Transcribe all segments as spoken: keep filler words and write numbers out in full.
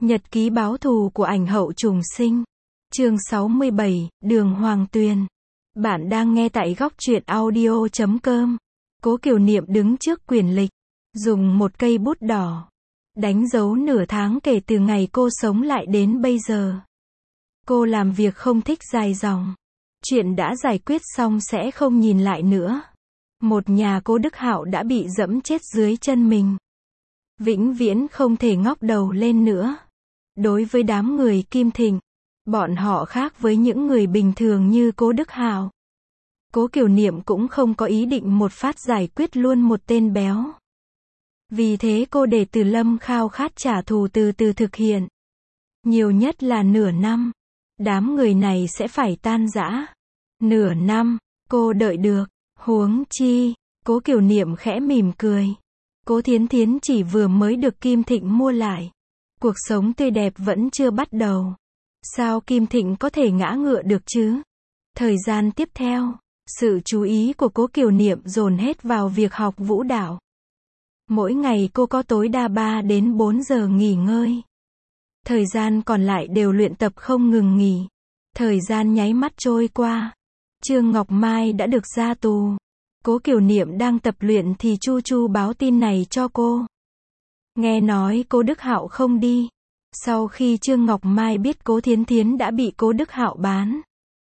Nhật ký báo thù của ảnh hậu trùng sinh. Chương sáu mươi bảy, Đường Hoàng Tuyền. Bạn đang nghe tại góc truyện audio chấm com. Cố Kiều Niệm đứng trước quyển lịch, dùng một cây bút đỏ, đánh dấu nửa tháng kể từ ngày cô sống lại đến bây giờ. Cô làm việc không thích dài dòng. Chuyện đã giải quyết xong sẽ không nhìn lại nữa. Một nhà Cố Đức Hạo đã bị dẫm chết dưới chân mình. Vĩnh viễn không thể ngóc đầu lên nữa. Đối với đám người Kim Thịnh, bọn họ khác với những người bình thường như Cố Đức Hạo. Cố Kiều Niệm cũng không có ý định một phát giải quyết luôn một tên béo. Vì thế cô để Từ Lâm khao khát trả thù từ từ thực hiện. Nhiều nhất là nửa năm. Đám người này sẽ phải tan rã. Nửa năm, cô đợi được. Huống chi, Cố Kiều Niệm khẽ mỉm cười. Cố Thiến Thiến chỉ vừa mới được Kim Thịnh mua lại. Cuộc sống tươi đẹp vẫn chưa bắt đầu. Sao Kim Thịnh có thể ngã ngựa được chứ? Thời gian tiếp theo, sự chú ý của Cố Kiều Niệm dồn hết vào việc học vũ đạo. Mỗi ngày cô có tối đa ba đến bốn giờ nghỉ ngơi. Thời gian còn lại đều luyện tập không ngừng nghỉ. Thời gian nháy mắt trôi qua. Trương Ngọc Mai đã được ra tù. Cố Kiều Niệm đang tập luyện thì Chu Chu báo tin này cho cô. Nghe nói Cố Đức Hạo không đi. Sau khi Trương Ngọc Mai biết Cố Thiến Thiến đã bị Cố Đức Hạo bán,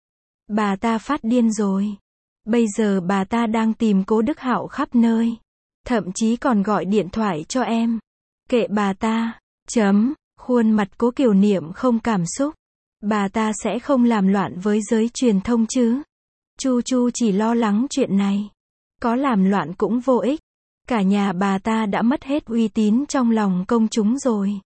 bà ta phát điên rồi. Bây giờ bà ta đang tìm Cố Đức Hạo khắp nơi. Thậm chí còn gọi điện thoại cho em. Kệ bà ta. Chấm. Khuôn mặt Cố Kiều Niệm không cảm xúc. Bà ta sẽ không làm loạn với giới truyền thông chứ. Chu Chu chỉ lo lắng chuyện này. Có làm loạn cũng vô ích. Cả nhà bà ta đã mất hết uy tín trong lòng công chúng rồi.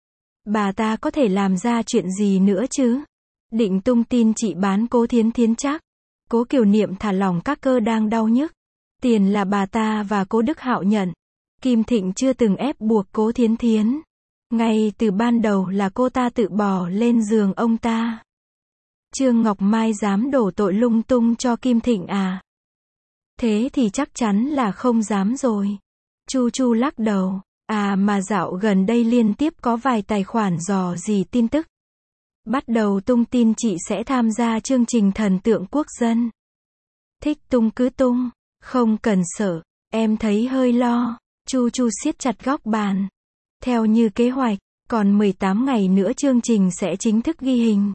Bà ta có thể làm ra chuyện gì nữa chứ? Định tung tin chị bán Cố Thiến Thiến chắc. Cố Kiều Niệm thả lỏng các cơ đang đau nhức. Tiền là bà ta và Cố Đức Hạo nhận. Kim Thịnh chưa từng ép buộc Cố Thiến Thiến. Ngay từ ban đầu là cô ta tự bỏ lên giường ông ta. Trương Ngọc Mai dám đổ tội lung tung cho Kim Thịnh à? Thế thì chắc chắn là không dám rồi. Chu Chu lắc đầu. À mà dạo gần đây liên tiếp có vài tài khoản dò dỉ tin tức. Bắt đầu tung tin chị sẽ tham gia chương trình Thần tượng Quốc dân. Thích tung cứ tung. Không cần sợ. Em thấy hơi lo. Chu Chu siết chặt góc bàn. Theo như kế hoạch, còn mười tám ngày nữa chương trình sẽ chính thức ghi hình.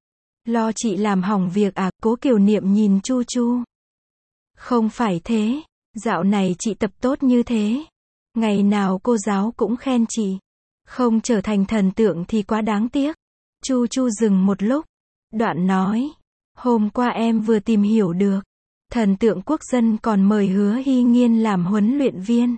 Lo chị làm hỏng việc à? Cố Kiều Niệm nhìn Chu Chu. Không phải thế. Dạo này chị tập tốt như thế. Ngày nào cô giáo cũng khen chị. Không trở thành thần tượng thì quá đáng tiếc. Chu Chu dừng một lúc. Đoạn nói. Hôm qua em vừa tìm hiểu được. Thần tượng Quốc dân còn mời Hứa Hy Nghiên làm huấn luyện viên.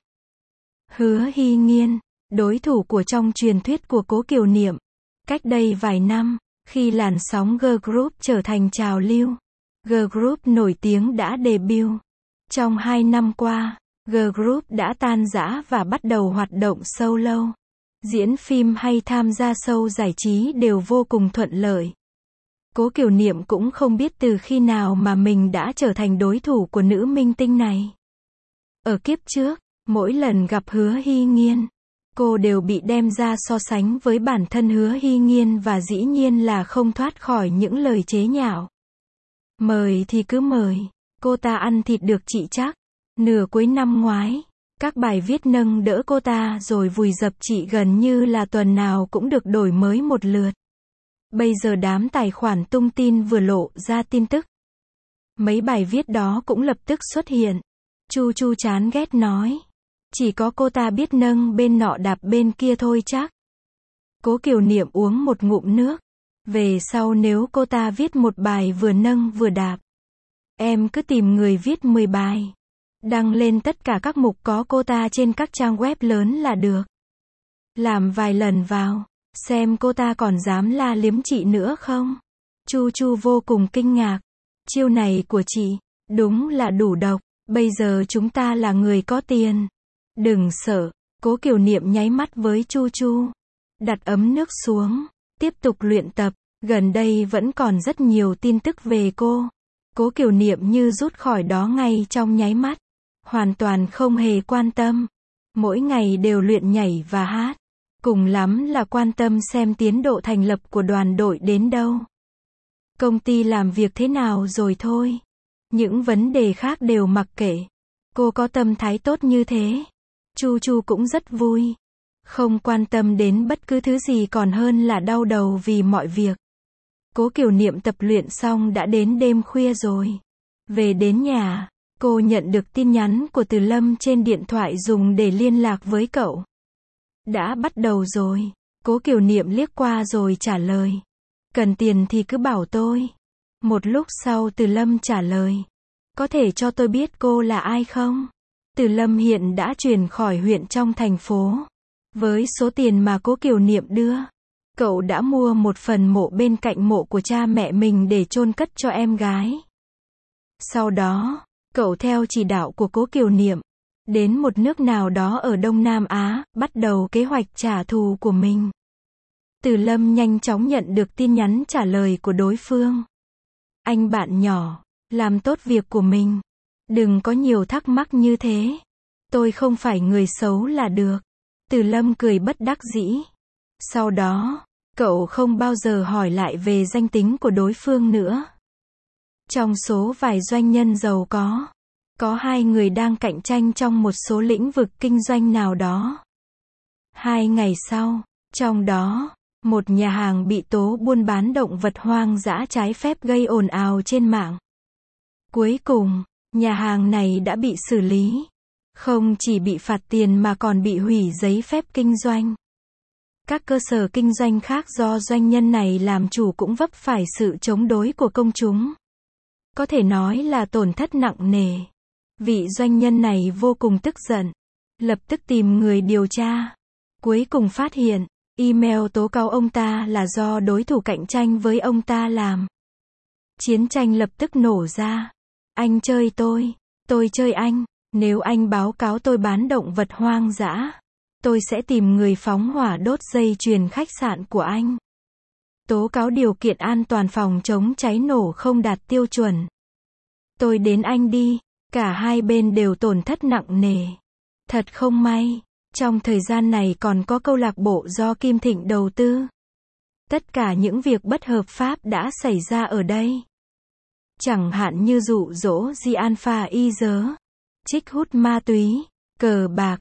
Hứa Hy Nghiên, đối thủ của trong truyền thuyết của Cố Kiều Niệm. Cách đây vài năm, khi làn sóng girl group trở thành trào lưu, girl group nổi tiếng đã debut. Trong hai năm qua, girl group đã tan rã và bắt đầu hoạt động solo. Diễn phim hay tham gia show giải trí đều vô cùng thuận lợi. Cố Kiều Niệm cũng không biết từ khi nào mà mình đã trở thành đối thủ của nữ minh tinh này. Ở kiếp trước, mỗi lần gặp Hứa Hy Nghiên, cô đều bị đem ra so sánh với bản thân Hứa Hy Nghiên và dĩ nhiên là không thoát khỏi những lời chế nhạo. Mời thì cứ mời, cô ta ăn thịt được chị chắc. Nửa cuối năm ngoái, các bài viết nâng đỡ cô ta rồi vùi dập chị gần như là tuần nào cũng được đổi mới một lượt. Bây giờ đám tài khoản tung tin vừa lộ ra tin tức. Mấy bài viết đó cũng lập tức xuất hiện. Chu Chu chán ghét nói. Chỉ có cô ta biết nâng bên nọ đạp bên kia thôi chắc. Cố Kiều Niệm uống một ngụm nước. Về sau nếu cô ta viết một bài vừa nâng vừa đạp, em cứ tìm người viết mười bài. Đăng lên tất cả các mục có cô ta trên các trang web lớn là được. Làm vài lần vào, xem cô ta còn dám la liếm chị nữa không? Chu Chu vô cùng kinh ngạc. Chiêu này của chị, đúng là đủ độc. Bây giờ chúng ta là người có tiền. Đừng sợ. Cố Kiều Niệm nháy mắt với Chu Chu. Đặt ấm nước xuống. Tiếp tục luyện tập. Gần đây vẫn còn rất nhiều tin tức về cô. Cố Kiều Niệm như rút khỏi đó ngay trong nháy mắt. Hoàn toàn không hề quan tâm. Mỗi ngày đều luyện nhảy và hát. Cùng lắm là quan tâm xem tiến độ thành lập của đoàn đội đến đâu. Công ty làm việc thế nào rồi thôi. Những vấn đề khác đều mặc kệ. Cô có tâm thái tốt như thế. Chu Chu cũng rất vui. Không quan tâm đến bất cứ thứ gì còn hơn là đau đầu vì mọi việc. Cố Kiều Niệm tập luyện xong đã đến đêm khuya rồi. Về đến nhà, cô nhận được tin nhắn của Từ Lâm trên điện thoại dùng để liên lạc với cậu. Đã bắt đầu rồi. Cố Kiều Niệm liếc qua rồi trả lời. Cần tiền thì cứ bảo tôi. Một lúc sau Từ Lâm trả lời. Có thể cho tôi biết cô là ai không? Từ Lâm hiện đã chuyển khỏi huyện trong thành phố. Với số tiền mà Cố Kiều Niệm đưa, cậu đã mua một phần mộ bên cạnh mộ của cha mẹ mình để chôn cất cho em gái. Sau đó, cậu theo chỉ đạo của Cố Kiều Niệm, đến một nước nào đó ở Đông Nam Á, bắt đầu kế hoạch trả thù của mình. Từ Lâm nhanh chóng nhận được tin nhắn trả lời của đối phương. Anh bạn nhỏ, làm tốt việc của mình. Đừng có nhiều thắc mắc như thế. Tôi không phải người xấu là được. Từ Lâm cười bất đắc dĩ. Sau đó, cậu không bao giờ hỏi lại về danh tính của đối phương nữa. Trong số vài doanh nhân giàu có, có hai người đang cạnh tranh trong một số lĩnh vực kinh doanh nào đó. Hai ngày sau, trong đó, một nhà hàng bị tố buôn bán động vật hoang dã trái phép gây ồn ào trên mạng. Cuối cùng, nhà hàng này đã bị xử lý. Không chỉ bị phạt tiền mà còn bị hủy giấy phép kinh doanh. Các cơ sở kinh doanh khác do doanh nhân này làm chủ cũng vấp phải sự chống đối của công chúng. Có thể nói là tổn thất nặng nề. Vị doanh nhân này vô cùng tức giận. Lập tức tìm người điều tra. Cuối cùng phát hiện, email tố cáo ông ta là do đối thủ cạnh tranh với ông ta làm. Chiến tranh lập tức nổ ra. Anh chơi tôi, tôi chơi anh. Nếu anh báo cáo tôi bán động vật hoang dã, tôi sẽ tìm người phóng hỏa đốt dây chuyền khách sạn của anh. Tố cáo điều kiện an toàn phòng chống cháy nổ không đạt tiêu chuẩn. Tôi đến anh đi. Cả hai bên đều tổn thất nặng nề. Thật không may, trong thời gian này còn có câu lạc bộ do Kim Thịnh đầu tư. Tất cả những việc bất hợp pháp đã xảy ra ở đây. Chẳng hạn như dụ dỗ Di Alpha y dớ, trích hút ma túy, cờ bạc,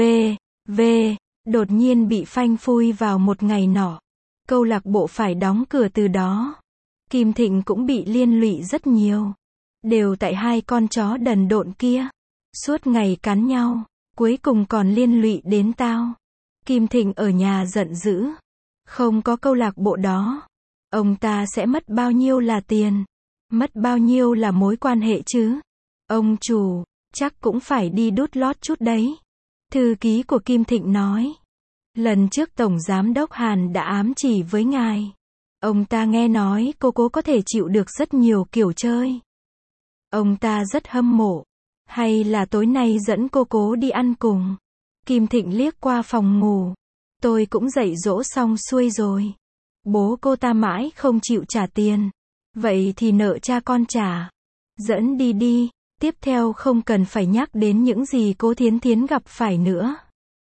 vân vân đột nhiên bị phanh phui vào một ngày nọ. Câu lạc bộ phải đóng cửa từ đó. Kim Thịnh cũng bị liên lụy rất nhiều. Đều tại hai con chó đần độn kia. Suốt ngày cắn nhau. Cuối cùng còn liên lụy đến tao. Kim Thịnh ở nhà giận dữ. Không có câu lạc bộ đó, ông ta sẽ mất bao nhiêu là tiền. Mất bao nhiêu là mối quan hệ chứ. Ông chủ, chắc cũng phải đi đút lót chút đấy. Thư ký của Kim Thịnh nói. Lần trước Tổng Giám đốc Hàn đã ám chỉ với ngài. Ông ta nghe nói cô cố có thể chịu được rất nhiều kiểu chơi. Ông ta rất hâm mộ. Hay là tối nay dẫn cô cố đi ăn cùng. Kim Thịnh liếc qua phòng ngủ. Tôi cũng dạy dỗ xong xuôi rồi. Bố cô ta mãi không chịu trả tiền. Vậy thì nợ cha con trả. Dẫn đi đi. Tiếp theo không cần phải nhắc đến những gì Cố Thiến Thiến gặp phải nữa.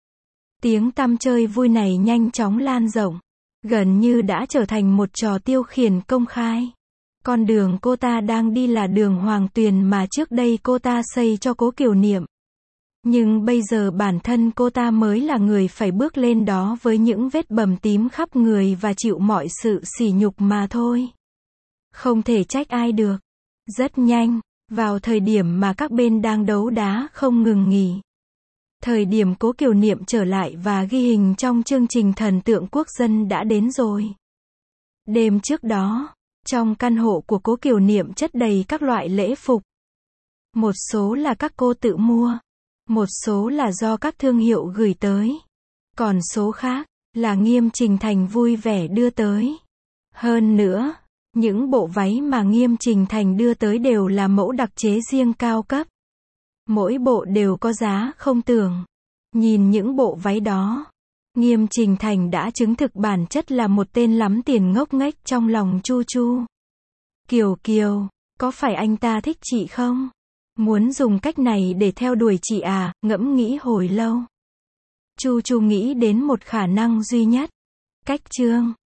Tiếng tăm chơi vui này nhanh chóng lan rộng. Gần như đã trở thành một trò tiêu khiển công khai. Con đường cô ta đang đi là đường Hoàng Tuyền mà trước đây cô ta xây cho Cố Kiều Niệm. Nhưng bây giờ bản thân cô ta mới là người phải bước lên đó với những vết bầm tím khắp người và chịu mọi sự sỉ nhục mà thôi. Không thể trách ai được. Rất nhanh, vào thời điểm mà các bên đang đấu đá không ngừng nghỉ. Thời điểm Cố Kiều Niệm trở lại và ghi hình trong chương trình Thần tượng quốc dân đã đến rồi. Đêm trước đó, trong căn hộ của Cố Kiều Niệm chất đầy các loại lễ phục. Một số là các cô tự mua. Một số là do các thương hiệu gửi tới. Còn số khác là Nghiêm Trình Thành vui vẻ đưa tới. Hơn nữa, những bộ váy mà Nghiêm Trình Thành đưa tới đều là mẫu đặc chế riêng cao cấp. Mỗi bộ đều có giá không tưởng. Nhìn những bộ váy đó, Nghiêm Trình Thành đã chứng thực bản chất là một tên lắm tiền ngốc nghếch trong lòng Chu Chu. Kiều Kiều, có phải anh ta thích chị không? Muốn dùng cách này để theo đuổi chị à, ngẫm nghĩ hồi lâu. Chu Chu nghĩ đến một khả năng duy nhất. Cách chương